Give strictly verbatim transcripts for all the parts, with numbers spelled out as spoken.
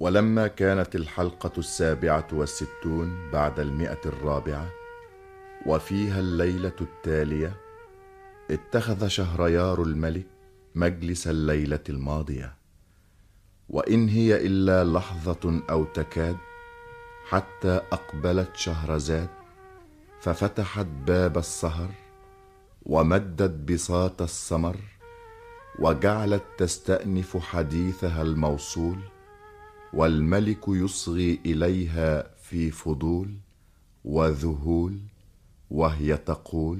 ولما كانت الحلقة السابعة والستون بعد المئة الرابعة وفيها الليلة التالية، اتخذ شهريار الملك مجلس الليلة الماضية، وإن هي إلا لحظة أو تكاد حتى أقبلت شهرزاد ففتحت باب السهر ومدت بساط السمر وجعلت تستأنف حديثها الموصول، والملك يصغي إليها في فضول وذهول وهي تقول: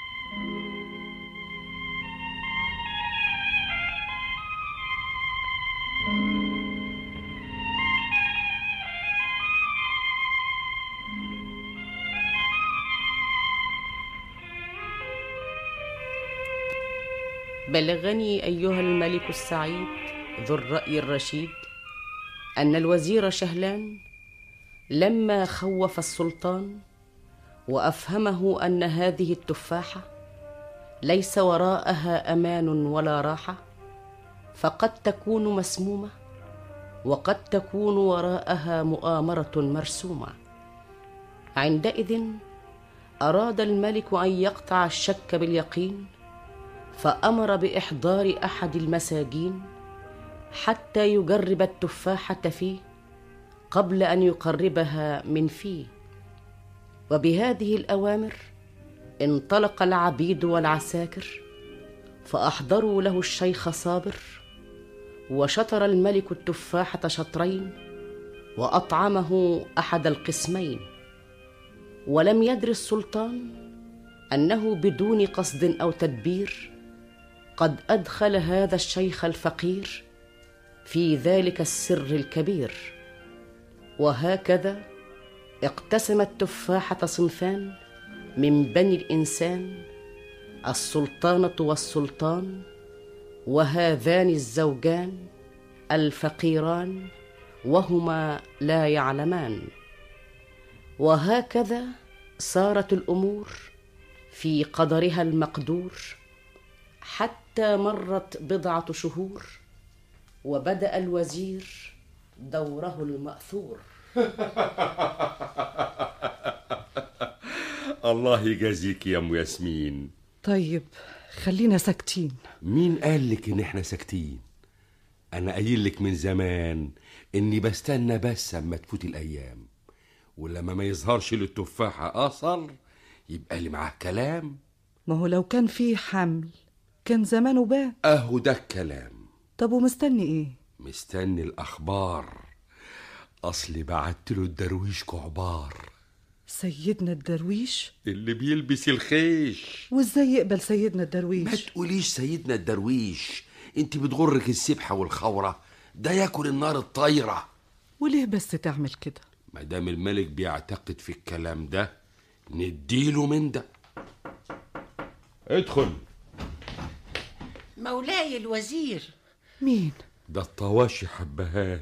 بلغني أيها الملك السعيد ذو الرأي الرشيد أن الوزير شهلان لما خوف السلطان وأفهمه أن هذه التفاحة ليس وراءها أمان ولا راحة، فقد تكون مسمومة وقد تكون وراءها مؤامرة مرسومة، عندئذ أراد الملك أن يقطع الشك باليقين، فأمر بإحضار أحد المساجين حتى يجرب التفاحة فيه قبل أن يقربها من فيه. وبهذه الأوامر انطلق العبيد والعساكر فأحضروا له الشيخ صابر، وشطر الملك التفاحة شطرين وأطعمه أحد القسمين. ولم يدر السلطان أنه بدون قصد أو تدبير قد أدخل هذا الشيخ الفقير في ذلك السر الكبير. وهكذا اقتسم التفاحة صنفان من بني الإنسان: السلطانة والسلطان، وهذان الزوجان الفقيران وهما لا يعلمان. وهكذا صارت الأمور في قدرها المقدور، حتى مرت بضعة شهور وبدأ الوزير دوره المأثور. الله يجازيك يا ام ياسمين. طيب خلينا ساكتين. مين قال لك ان احنا ساكتين؟ انا قايل لك من زمان اني بستنى بس اما تفوت الايام، ولما ما يظهرش للتفاحة اثر يبقى لي معاه كلام. ما هو لو كان فيه حمل كان زمانه بان. اهو ده الكلام. طب ومستني ايه؟ مستني الاخبار. اصلي بعتله الدرويش كعبار. سيدنا الدرويش اللي بيلبس الخيش. وازاي يقبل سيدنا الدرويش؟ ما تقوليش سيدنا الدرويش، انت بتغرك السبحة والخورة، ده ياكل النار الطايرة. وليه بس تعمل كده؟ مادام الملك بيعتقد في الكلام ده نديله من ده. ادخل. مولاي الوزير. مين؟ ده الطواشي حبهان.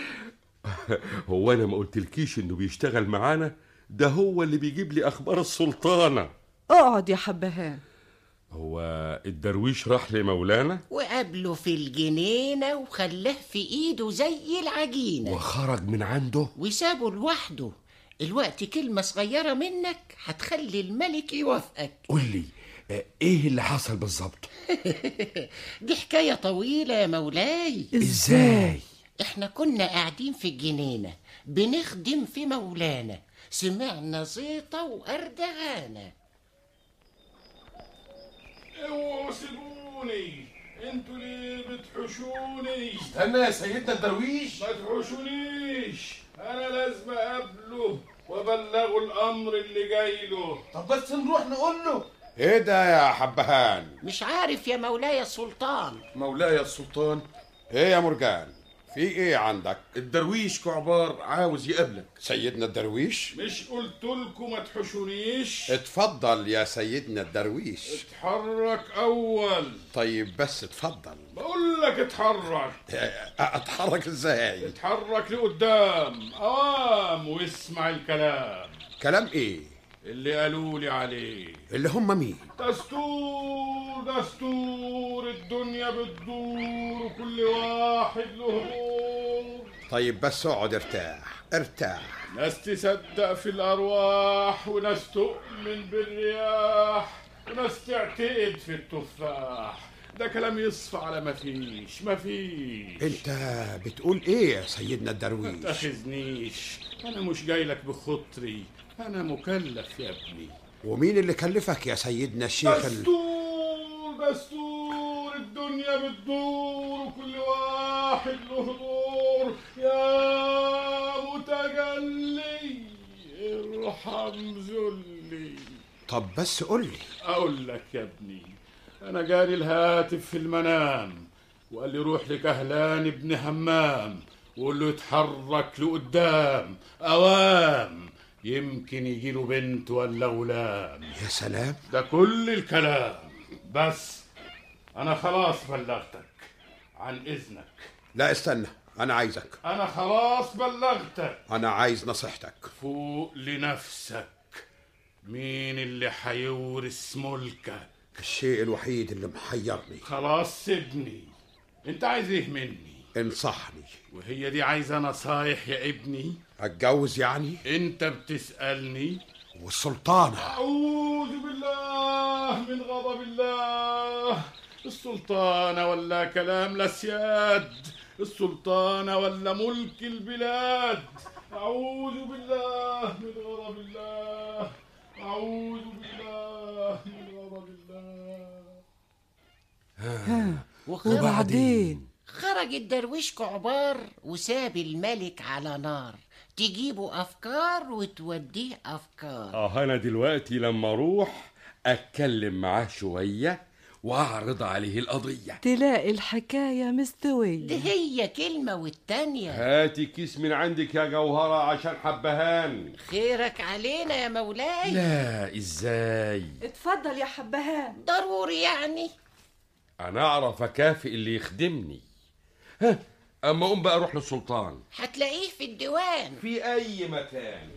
هو انا ما قلتلكيش انه بيشتغل معانا؟ ده هو اللي بيجيب لي اخبار السلطانة. اقعد يا حبهان. هو الدرويش راح لمولانا وقابله في الجنينة وخلاه في ايده زي العجينة وخرج من عنده وسابه لوحده. الوقت كلمة صغيرة منك هتخلي الملك يوافقك. قولي ايه اللي حصل بالظبط؟ دي حكاية طويلة يا مولاي. ازاي؟ احنا كنا قاعدين في الجنينة بنخدم في مولانا، سمعنا زيطة وأردغانة. اوعوا سيبوني، انتوا ليه بتحوشوني؟ استنى يا سيدنا الدرويش. ما تحوشونيش، انا لازم اقابله وابلغه الامر اللي جاي له. طب بس نروح نقول له. ايه ده يا حبهان؟ مش عارف يا مولاي السلطان. مولاي السلطان؟ ايه يا مرجان، في ايه عندك؟ الدرويش كعبار عاوز يقابلك. سيدنا الدرويش؟ مش قلت لكم ما تحوشونيش؟ اتفضل يا سيدنا الدرويش. اتحرك اول. طيب بس اتفضل. بقول لك اتحرك. اتحرك ازاي؟ اتحرك لقدام قام واسمع الكلام. كلام ايه؟ اللي قالوا لي عليه. اللي هم مين؟ دستور دستور الدنيا بتدور وكل واحد له امور. طيب بس اقعد ارتاح ارتاح. ناس تصدق في الأرواح، وناس تؤمن بالرياح، وناس تعتقد في التفاح. ده كلام يصفى على مفيش مفيش. انت بتقول ايه يا سيدنا الدرويش؟ ما تاخذنيش، انا مش جاي لك بخطري، انا مكلف يا ابني. ومين اللي كلفك يا سيدنا الشيخ؟ دستور دستور الدنيا بتدور، وكل واحد له دور. يا متجلي ارحم ذلي. طب بس قول لي. اقول لك يا ابني، انا جالي الهاتف في المنام وقال لي روح لكهلان ابن همام وقول له يتحرك لقدام اوام، يمكن يجيله بنت ولا غلام. يا سلام، ده كل الكلام. بس انا خلاص بلغتك، عن اذنك. لا استنى، انا عايزك. انا خلاص بلغتك. انا عايز نصيحتك. فوق لنفسك. مين اللي هيورث ملكك؟ الشيء الوحيد اللي محيرني. خلاص سيبني، انت عايز ايه مني؟ انصحني. وهي دي عايزة نصايح يا ابني؟ اتجوز يعني؟ انت بتسألني؟ والسلطانة؟ اعوذ بالله من غضب الله. السلطانة ولا كلام الاسياد؟ السلطانة ولا ملك البلاد؟ اعوذ بالله من غضب الله. اعوذ بالله من غضب الله. ها وبعدين خرج الدرويش كعبار وساب الملك على نار، تجيبه أفكار وتوديه أفكار. اه انا دلوقتي لما اروح اتكلم معاه شوية واعرض عليه القضية، تلاقي الحكاية مستوية. دي هي كلمة والتانية. هاتي كيس من عندك يا جوهرة عشان حبهان. خيرك علينا يا مولاي. لا ازاي؟ اتفضل يا حبهان. ضروري يعني؟ انا اعرف اكافئ اللي يخدمني. ها اما اقوم بقى اروح للسلطان. هتلاقيه في الديوان في اي مكان.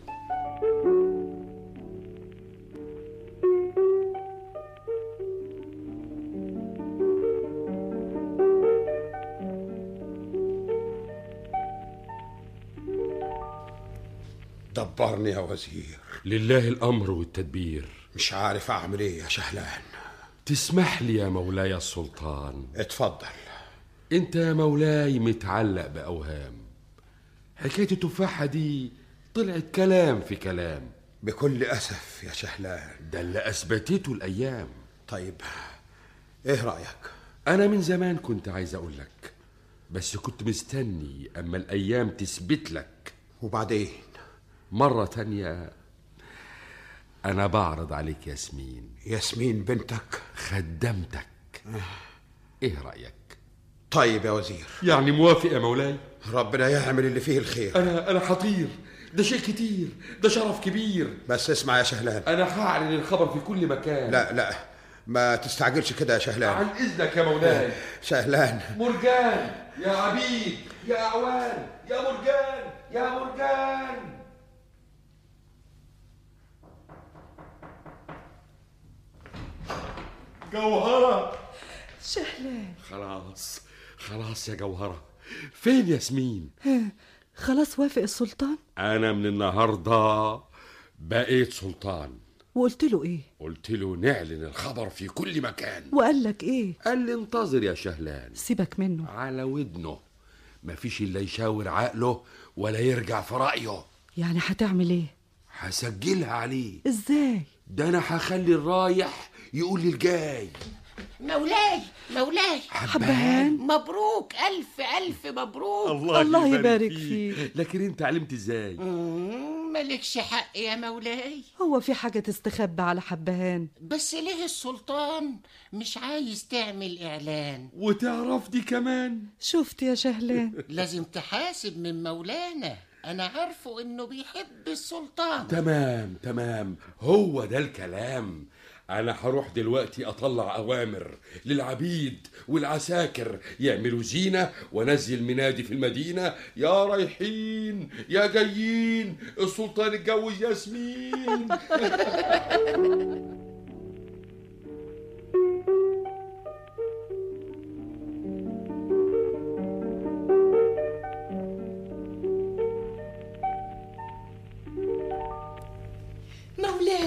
دبرني يا وزير. لله الامر والتدبير. مش عارف اعمل ايه يا شهلان. تسمح لي يا مولاي السلطان؟ اتفضل. انت يا مولاي متعلق باوهام. حكاية التفاحة دي طلعت كلام في كلام. بكل اسف يا شهلان. ده اللي اثبتته الايام. طيب ايه رايك؟ انا من زمان كنت عايز اقول لك، بس كنت مستني اما الايام تثبت لك. وبعدين؟ مرة تانية انا بعرض عليك ياسمين. ياسمين بنتك؟ خدمتك. ايه رأيك؟ طيب يا وزير. يعني موافق يا مولاي؟ ربنا يعمل اللي فيه الخير. انا انا حطير، ده شيء كتير، ده شرف كبير. بس اسمع يا شهلان، انا هعلن الخبر في كل مكان. لا لا ما تستعجلش كده يا شهلان. عن اذنك يا مولاي. شهلان. مرجان يا عبيد يا اعوان يا مرجان يا مرجان. جوهرة. شهلان. خلاص خلاص يا جوهرة. فين ياسمين؟ خلاص وافق السلطان؟ أنا من النهاردة بقيت سلطان. وقلت له إيه؟ قلت له نعلن الخبر في كل مكان. وقال لك إيه؟ قال لي انتظر يا شهلان. سيبك منه. على ودنه، مفيش إلا يشاور عقله ولا يرجع في رأيه. يعني هتعمل إيه؟ هسجلها عليه. إزاي؟ ده أنا هخلي الرايح يقول لي الجاي. مولاي مولاي حبهان، مبروك، ألف ألف مبروك. الله, الله يبارك فيك. لكن انت علمت ازاي؟ مالكش حق يا مولاي. هو في حاجة تستخبى على حبهان؟ بس ليه السلطان مش عايز تعمل إعلان؟ وتعرف دي كمان؟ شفت يا شهلان؟ لازم تحاسب من مولانا، أنا عارفه إنه بيحب السلطان. تمام تمام، هو ده الكلام. أنا هروح دلوقتي أطلع أوامر للعبيد والعساكر يعملوا زينة، ونزل منادي في المدينة: يا رايحين يا جايين، السلطان اتجوز ياسمين.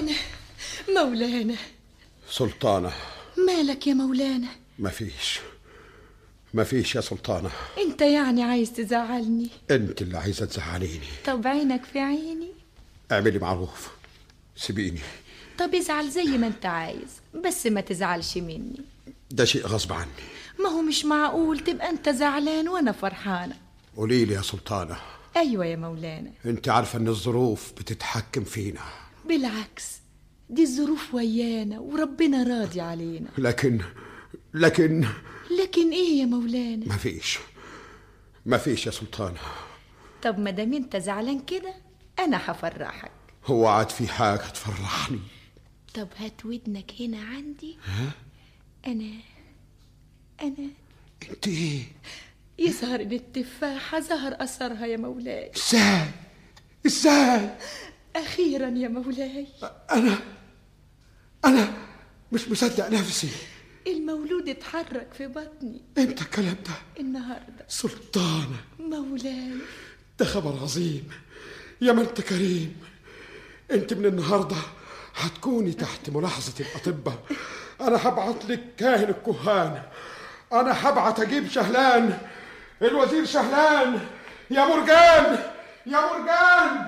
مولانا مولانا سلطانة، مالك يا مولانا؟ مفيش مفيش يا سلطانة. انت يعني عايز تزعلني؟ انت اللي عايزة تزعليني. طب عينك في عيني. اعملي معروف، سيبيني. طب ازعل زي ما انت عايز، بس ما تزعلش مني. ده شيء غصب عني. ما هو مش معقول تبقى انت زعلان وانا فرحانة. قولي لي يا سلطانة. ايوه يا مولانا. انت عارفة ان الظروف بتتحكم فينا. بالعكس، دي الظروف ويانا وربنا راضي علينا. لكن لكن لكن ايه يا مولانا؟ مفيش مفيش يا سلطانة. طب ما دام انت زعلان كده انا هفرحك. هو عاد في حاجة تفرحني؟ طب هات ودنك هنا عندي. ها؟ انا انا انت ايه؟ يظهر ان التفاحة ظهر اثرها يا مولاي. ازاي ازاي؟ اخيرا يا مولاي. انا انا مش مصدق نفسي. المولود اتحرك في بطني. امتى الكلام ده؟ النهارده. سلطانة مولاي، ده خبر عظيم. يا ما انت كريم. انت من النهارده هتكوني تحت ملاحظة الأطباء. أنا هبعت لك كاهن الكهان، أنا هبعت أجيب شهلان، الوزير شهلان. يا مرجان يا مرجان.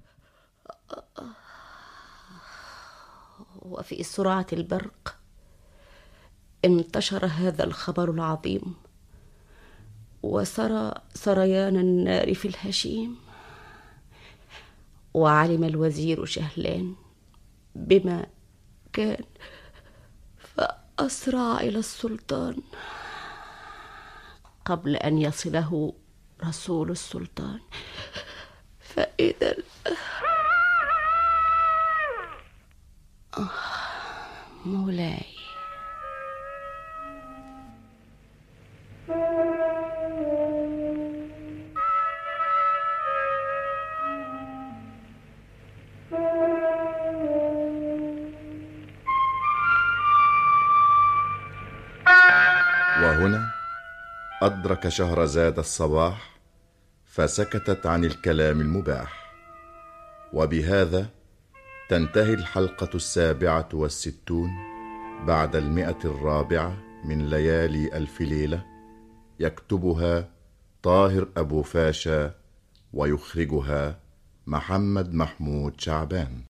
وفي سرعة البرق انتشر هذا الخبر العظيم، وسرى سريان النار في الهشيم. وعلم الوزير شهلان بما كان، فأسرع إلى السلطان قبل أن يصله رسول السلطان. فإذا آه مولاي. وهنا أدرك شهرزاد الصباح، فسكتت عن الكلام المباح. وبهذا تنتهي الحلقة السابعة والستون بعد المئة الرابعة من ليالي ألف ليلة. يكتبها طاهر أبو فاشا، ويخرجها محمد محمود شعبان.